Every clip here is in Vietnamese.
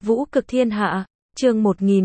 Vũ cực thiên hạ, chương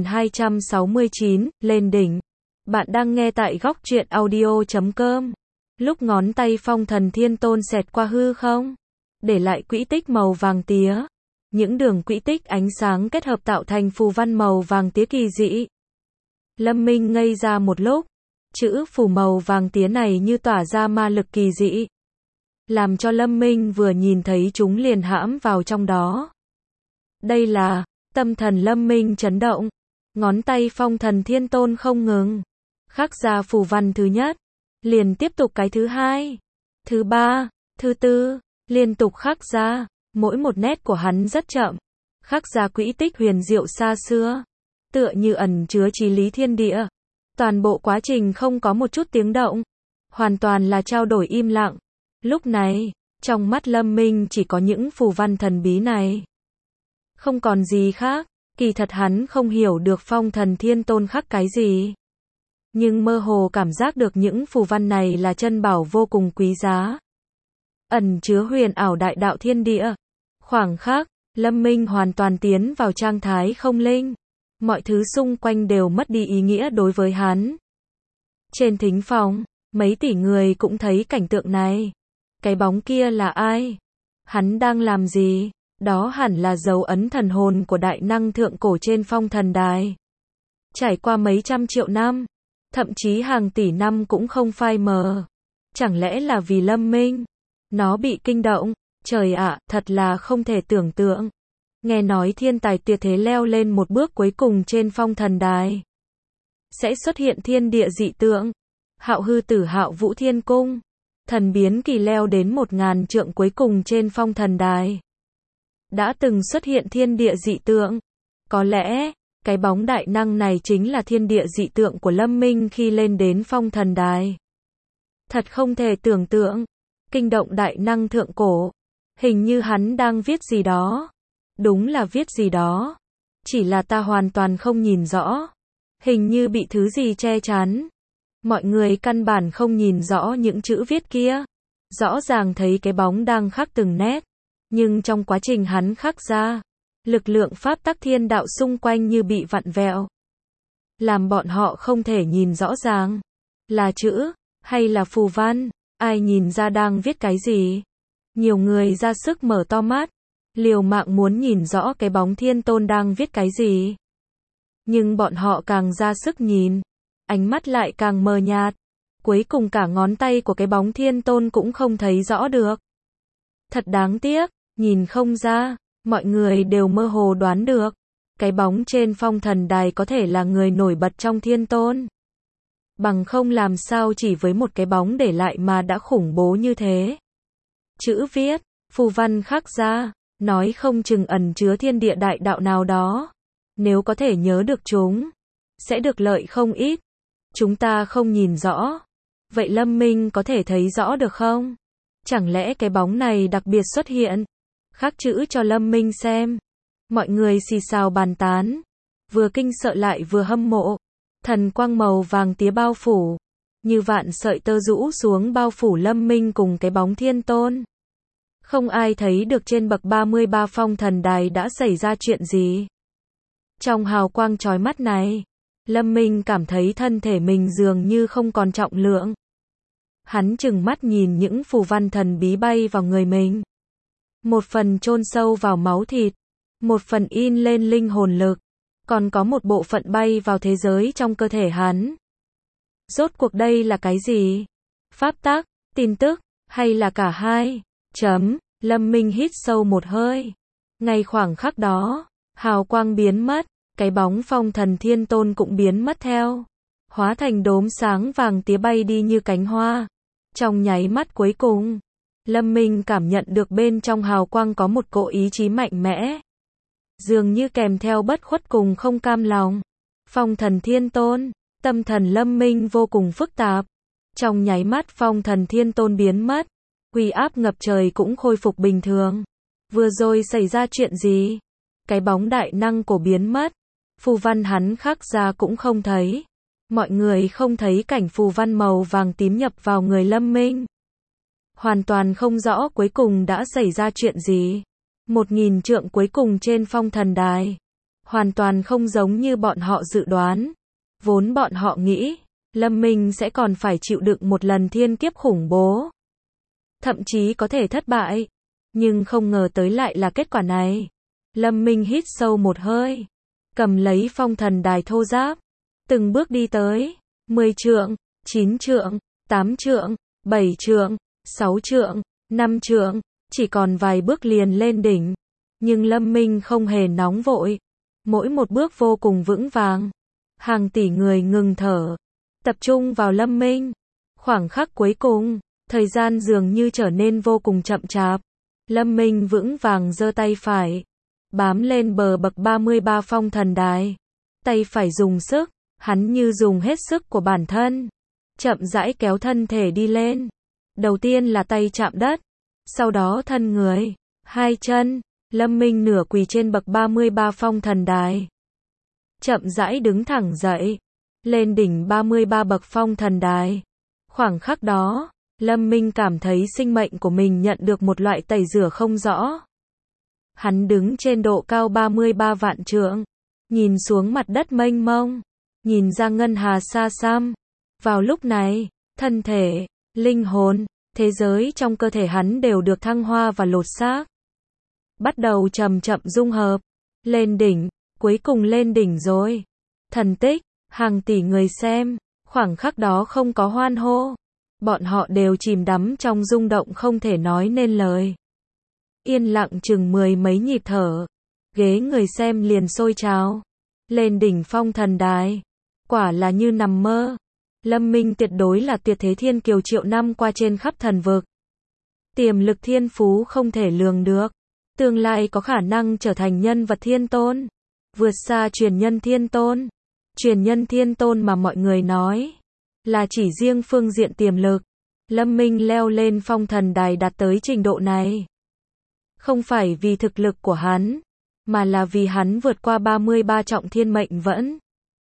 1269, lên đỉnh. Bạn đang nghe tại góc truyện audio.com. Lúc ngón tay Phong Thần Thiên Tôn xẹt qua hư không, để lại quỹ tích màu vàng tía. Những đường quỹ tích ánh sáng kết hợp tạo thành phù văn màu vàng tía kỳ dị. Lâm Minh ngây ra một lúc, chữ phù màu vàng tía này như tỏa ra ma lực kỳ dị, làm cho Lâm Minh vừa nhìn thấy chúng liền hãm vào trong đó. Đây là, tâm thần Lâm Minh chấn động, ngón tay Phong Thần Thiên Tôn không ngừng khắc ra phù văn thứ nhất, liền tiếp tục cái thứ hai, thứ ba, thứ tư, liên tục khắc ra, mỗi một nét của hắn rất chậm, khắc ra quỹ tích huyền diệu xa xưa, tựa như ẩn chứa chí lý thiên địa. Toàn bộ quá trình không có một chút tiếng động, hoàn toàn là trao đổi im lặng. Lúc này, trong mắt Lâm Minh chỉ có những phù văn thần bí này, không còn gì khác. Kỳ thật hắn không hiểu được Phong Thần Thiên Tôn khắc cái gì, nhưng mơ hồ cảm giác được những phù văn này là chân bảo vô cùng quý giá, ẩn chứa huyền ảo đại đạo thiên địa. Khoảng khắc, Lâm Minh hoàn toàn tiến vào trạng thái không linh, mọi thứ xung quanh đều mất đi ý nghĩa đối với hắn. Trên thính phòng, mấy tỷ người cũng thấy cảnh tượng này. Cái bóng kia là ai? Hắn đang làm gì? Đó hẳn là dấu ấn thần hồn của đại năng thượng cổ trên Phong Thần Đài. Trải qua mấy trăm triệu năm, thậm chí hàng tỷ năm cũng không phai mờ. Chẳng lẽ là vì Lâm Minh? Nó bị kinh động. Trời ạ, thật là không thể tưởng tượng. Nghe nói thiên tài tuyệt thế leo lên một bước cuối cùng trên Phong Thần Đài, sẽ xuất hiện thiên địa dị tượng. Hạo hư tử Hạo Vũ Thiên Cung, thần biến kỳ leo đến 1000 trượng cuối cùng trên Phong Thần Đài, đã từng xuất hiện thiên địa dị tượng. Có lẽ, cái bóng đại năng này chính là thiên địa dị tượng của Lâm Minh khi lên đến Phong Thần Đài. Thật không thể tưởng tượng. Kinh động đại năng thượng cổ. Hình như hắn đang viết gì đó. Đúng là viết gì đó. Chỉ là ta hoàn toàn không nhìn rõ. Hình như bị thứ gì che chắn. Mọi người căn bản không nhìn rõ những chữ viết kia. Rõ ràng thấy cái bóng đang khắc từng nét. Nhưng trong quá trình hắn khắc ra, lực lượng pháp tắc thiên đạo xung quanh như bị vặn vẹo, làm bọn họ không thể nhìn rõ ràng. Là chữ, hay là phù văn, ai nhìn ra đang viết cái gì. Nhiều người ra sức mở to mắt, liều mạng muốn nhìn rõ cái bóng Thiên Tôn đang viết cái gì. Nhưng bọn họ càng ra sức nhìn, ánh mắt lại càng mờ nhạt. Cuối cùng cả ngón tay của cái bóng Thiên Tôn cũng không thấy rõ được. Thật đáng tiếc, nhìn không ra, mọi người đều mơ hồ đoán được. Cái bóng trên Phong Thần Đài có thể là người nổi bật trong Thiên Tôn. Bằng không làm sao chỉ với một cái bóng để lại mà đã khủng bố như thế. Chữ viết, phù văn khắc ra, nói không chừng ẩn chứa thiên địa đại đạo nào đó. Nếu có thể nhớ được chúng, sẽ được lợi không ít. Chúng ta không nhìn rõ. Vậy Lâm Minh có thể thấy rõ được không? Chẳng lẽ cái bóng này đặc biệt xuất hiện, khắc chữ cho Lâm Minh xem? Mọi người xì xào bàn tán, vừa kinh sợ lại vừa hâm mộ. Thần quang màu vàng tía bao phủ, như vạn sợi tơ rũ xuống bao phủ Lâm Minh cùng cái bóng Thiên Tôn. Không ai thấy được trên bậc 33 Phong Thần Đài đã xảy ra chuyện gì. Trong hào quang chói mắt này, Lâm Minh cảm thấy thân thể mình dường như không còn trọng lượng. Hắn trừng mắt nhìn những phù văn thần bí bay vào người mình. Một phần chôn sâu vào máu thịt, một phần in lên linh hồn lực, còn có một bộ phận bay vào thế giới trong cơ thể hắn. Rốt cuộc đây là cái gì? Pháp tắc, tin tức, hay là cả hai? Lâm Minh hít sâu một hơi. Ngay khoảng khắc đó, hào quang biến mất, cái bóng Phong Thần Thiên Tôn cũng biến mất theo, hóa thành đốm sáng vàng tía bay đi như cánh hoa. Trong nháy mắt cuối cùng, Lâm Minh cảm nhận được bên trong hào quang có một cỗ ý chí mạnh mẽ, dường như kèm theo bất khuất cùng không cam lòng. Phong Thần Thiên Tôn, tâm thần Lâm Minh vô cùng phức tạp. Trong nháy mắt Phong Thần Thiên Tôn biến mất, uy áp ngập trời cũng khôi phục bình thường. Vừa rồi xảy ra chuyện gì? Cái bóng đại năng cổ biến mất, phù văn hắn khắc ra cũng không thấy. Mọi người không thấy cảnh phù văn màu vàng tím nhập vào người Lâm Minh. Hoàn toàn không rõ cuối cùng đã xảy ra chuyện gì. 1000 trượng cuối cùng trên Phong Thần Đài, hoàn toàn không giống như bọn họ dự đoán. Vốn bọn họ nghĩ, Lâm Minh sẽ còn phải chịu đựng một lần thiên kiếp khủng bố. Thậm chí có thể thất bại. Nhưng không ngờ tới lại là kết quả này. Lâm Minh hít sâu một hơi. Cầm lấy phong thần đài thô giáp. Từng bước đi tới. 10 trượng, 9 trượng, 8 trượng, 7 trượng, 6 trượng, 5 trượng. Chỉ còn vài bước liền lên đỉnh. Nhưng Lâm Minh không hề nóng vội. Mỗi một bước vô cùng vững vàng. Hàng tỷ người ngừng thở. Tập trung vào Lâm Minh. Khoảng khắc cuối cùng, thời gian dường như trở nên vô cùng chậm chạp. Lâm Minh vững vàng giơ tay phải. Bám lên bờ bậc 33 phong thần đài. Tay phải dùng sức, hắn như dùng hết sức của bản thân. Chậm rãi kéo thân thể đi lên. Đầu tiên là tay chạm đất. Sau đó thân người, hai chân. Lâm Minh nửa quỳ trên bậc 33 phong thần đài. Chậm rãi đứng thẳng dậy. Lên đỉnh 33 bậc phong thần đài. Khoảng khắc đó, Lâm Minh cảm thấy sinh mệnh của mình nhận được một loại tẩy rửa không rõ. Hắn đứng trên độ cao 33 vạn trượng. Nhìn xuống mặt đất mênh mông. Nhìn ra ngân hà xa xăm. Vào lúc này, thân thể, linh hồn, thế giới trong cơ thể hắn đều được thăng hoa và lột xác. Bắt đầu chậm chậm dung hợp. Lên đỉnh, cuối cùng lên đỉnh rồi. Thần tích, hàng tỷ người xem, khoảng khắc đó không có hoan hô. Bọn họ đều chìm đắm trong rung động không thể nói nên lời. Yên lặng chừng 10 mấy nhịp thở. Ghế người xem liền sôi trào. Lên đỉnh phong thần đài. Quả là như nằm mơ. Lâm Minh tuyệt đối là tuyệt thế thiên kiều triệu năm qua trên khắp thần vực. Tiềm lực thiên phú không thể lường được. Tương lai có khả năng trở thành nhân vật thiên tôn. Vượt xa truyền nhân thiên tôn. Truyền nhân thiên tôn mà mọi người nói là chỉ riêng phương diện tiềm lực. Lâm Minh leo lên phong thần đài đạt tới trình độ này. Không phải vì thực lực của hắn, mà là vì hắn vượt qua 33 trọng thiên mệnh vẫn.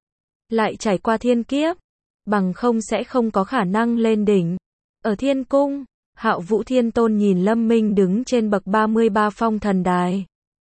Lại trải qua thiên kiếp, bằng không sẽ không có khả năng lên đỉnh. Ở thiên cung, Hạo Vũ Thiên Tôn nhìn Lâm Minh đứng trên bậc 33 phong thần đài.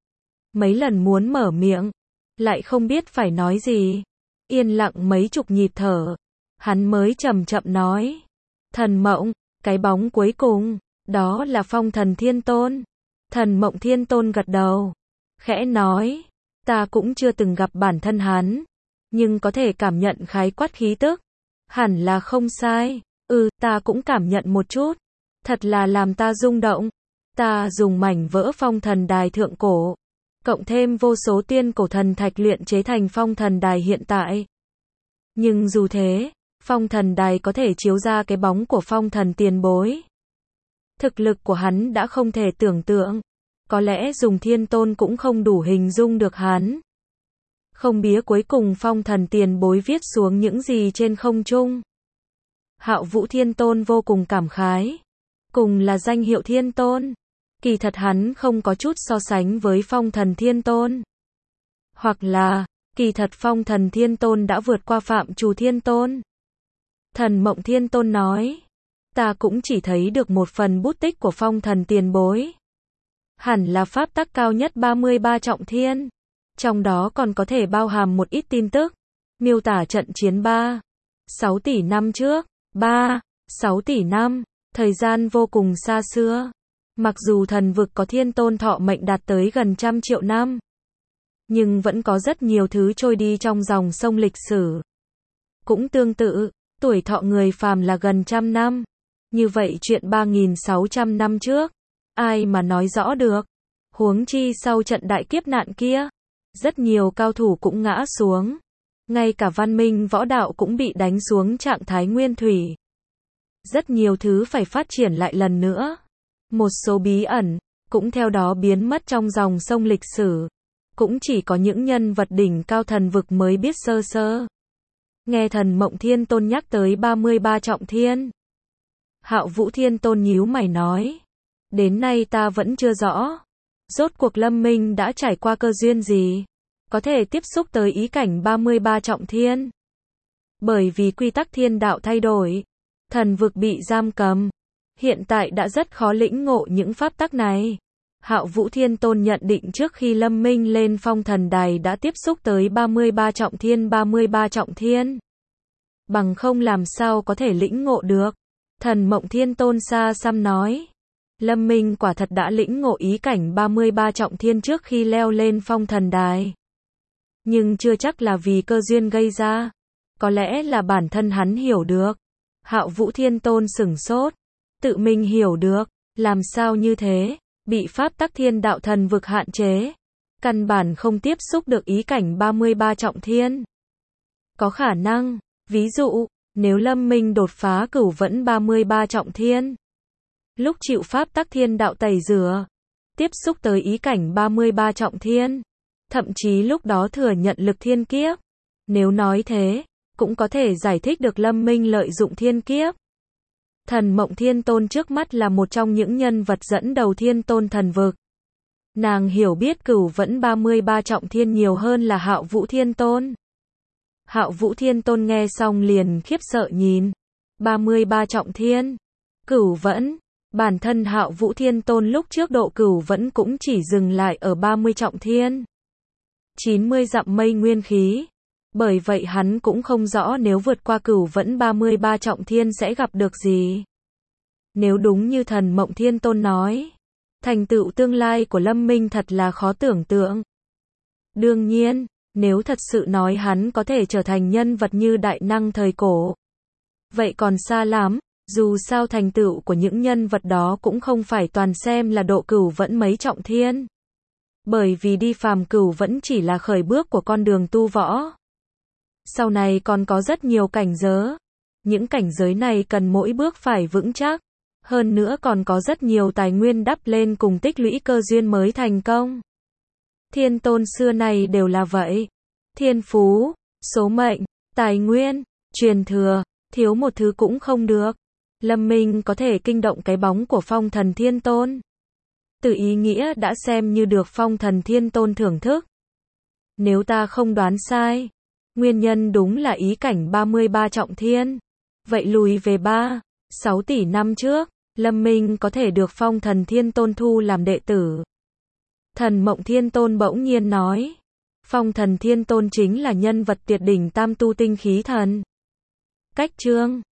Mấy lần muốn mở miệng, lại không biết phải nói gì. Yên lặng mấy chục nhịp thở, hắn mới chậm chậm nói. Thần Mộng, cái bóng cuối cùng, đó là phong thần Thiên Tôn. Thần Mộng Thiên Tôn gật đầu, khẽ nói, ta cũng chưa từng gặp bản thân hắn, nhưng có thể cảm nhận khái quát khí tức. Hẳn là không sai, ta cũng cảm nhận một chút. Thật là làm ta rung động. Ta dùng mảnh vỡ phong thần đài thượng cổ, cộng thêm vô số tiên cổ thần thạch luyện chế thành phong thần đài hiện tại. Nhưng dù thế, phong thần đài có thể chiếu ra cái bóng của phong thần tiền bối. Thực lực của hắn đã không thể tưởng tượng. Có lẽ dùng thiên tôn cũng không đủ hình dung được hắn. Không bía cuối cùng phong thần tiền bối viết xuống những gì trên không trung. Hạo Vũ Thiên Tôn vô cùng cảm khái. Cùng là danh hiệu thiên tôn. Kỳ thật hắn không có chút so sánh với phong thần thiên tôn. Hoặc là, kỳ thật phong thần thiên tôn đã vượt qua phạm trù thiên tôn. Thần Mộng Thiên Tôn nói. Ta cũng chỉ thấy được một phần bút tích của phong thần tiền bối. Hẳn là pháp tắc cao nhất 33 trọng thiên. Trong đó còn có thể bao hàm một ít tin tức. Miêu tả trận chiến 6 tỷ năm trước. 6 tỷ năm. Thời gian vô cùng xa xưa. Mặc dù thần vực có thiên tôn thọ mệnh đạt tới gần 100 triệu năm. Nhưng vẫn có rất nhiều thứ trôi đi trong dòng sông lịch sử. Cũng tương tự, tuổi thọ người phàm là gần 100 năm. Như vậy chuyện 3.600 năm trước, ai mà nói rõ được. Huống chi sau trận đại kiếp nạn kia, rất nhiều cao thủ cũng ngã xuống. Ngay cả văn minh võ đạo cũng bị đánh xuống trạng thái nguyên thủy. Rất nhiều thứ phải phát triển lại lần nữa. Một số bí ẩn, cũng theo đó biến mất trong dòng sông lịch sử. Cũng chỉ có những nhân vật đỉnh cao thần vực mới biết sơ sơ. Nghe Thần Mộng Thiên Tôn nhắc tới 33 trọng thiên. Hạo Vũ Thiên Tôn nhíu mày nói. Đến nay ta vẫn chưa rõ. Rốt cuộc Lâm Minh đã trải qua cơ duyên gì? Có thể tiếp xúc tới ý cảnh 33 trọng thiên. Bởi vì quy tắc thiên đạo thay đổi. Thần vực bị giam cầm. Hiện tại đã rất khó lĩnh ngộ những pháp tắc này. Hạo Vũ Thiên Tôn nhận định trước khi Lâm Minh lên phong thần đài đã tiếp xúc tới 33 trọng thiên 33 trọng thiên. Bằng không làm sao có thể lĩnh ngộ được. Thần Mộng Thiên Tôn xa xăm nói. Lâm Minh quả thật đã lĩnh ngộ ý cảnh 33 trọng thiên trước khi leo lên phong thần đài. Nhưng chưa chắc là vì cơ duyên gây ra. Có lẽ là bản thân hắn hiểu được. Hạo Vũ Thiên Tôn sửng sốt. Tự mình hiểu được. Làm sao như thế? Bị pháp tắc thiên đạo thần vực hạn chế. Căn bản không tiếp xúc được ý cảnh 33 trọng thiên. Có khả năng. Ví dụ, nếu Lâm Minh đột phá cửu vẫn 33 trọng thiên. Lúc chịu pháp tắc thiên đạo tẩy rửa. Tiếp xúc tới ý cảnh 33 trọng thiên. Thậm chí lúc đó thừa nhận lực thiên kiếp. Nếu nói thế, cũng có thể giải thích được Lâm Minh lợi dụng thiên kiếp. Thần Mộng Thiên Tôn trước mắt là một trong những nhân vật dẫn đầu Thiên Tôn thần vực. Nàng hiểu biết cửu vẫn 33 trọng thiên nhiều hơn là Hạo Vũ Thiên Tôn. Hạo Vũ Thiên Tôn nghe xong liền khiếp sợ nhìn. 33 trọng thiên. Cửu vẫn. Bản thân Hạo Vũ Thiên Tôn lúc trước độ cửu vẫn cũng chỉ dừng lại ở 30 trọng thiên. 90 dặm mây nguyên khí. Bởi vậy hắn cũng không rõ nếu vượt qua cửu vẫn 33 trọng thiên sẽ gặp được gì. Nếu đúng như Thần Mộng Thiên Tôn nói, thành tựu tương lai của Lâm Minh thật là khó tưởng tượng. Đương nhiên, nếu thật sự nói hắn có thể trở thành nhân vật như đại năng thời cổ, vậy còn xa lắm, dù sao thành tựu của những nhân vật đó cũng không phải toàn xem là độ cửu vẫn mấy trọng thiên. Bởi vì đi phàm cửu vẫn chỉ là khởi bước của con đường tu võ. Sau này còn có rất nhiều cảnh giới. Những cảnh giới này cần mỗi bước phải vững chắc. Hơn nữa còn có rất nhiều tài nguyên đắp lên cùng tích lũy cơ duyên mới thành công. Thiên tôn xưa này đều là vậy. Thiên phú, số mệnh, tài nguyên, truyền thừa, thiếu một thứ cũng không được. Lâm Minh có thể kinh động cái bóng của phong thần thiên tôn. Từ ý nghĩa đã xem như được phong thần thiên tôn thưởng thức. Nếu ta không đoán sai, nguyên nhân đúng là ý cảnh 33 trọng thiên. Vậy lùi về 6 tỷ năm trước, Lâm Minh có thể được phong thần thiên tôn thu làm đệ tử. Thần Mộng Thiên Tôn bỗng nhiên nói. Phong thần thiên tôn chính là nhân vật tuyệt đỉnh tam tu tinh khí thần. Cách chương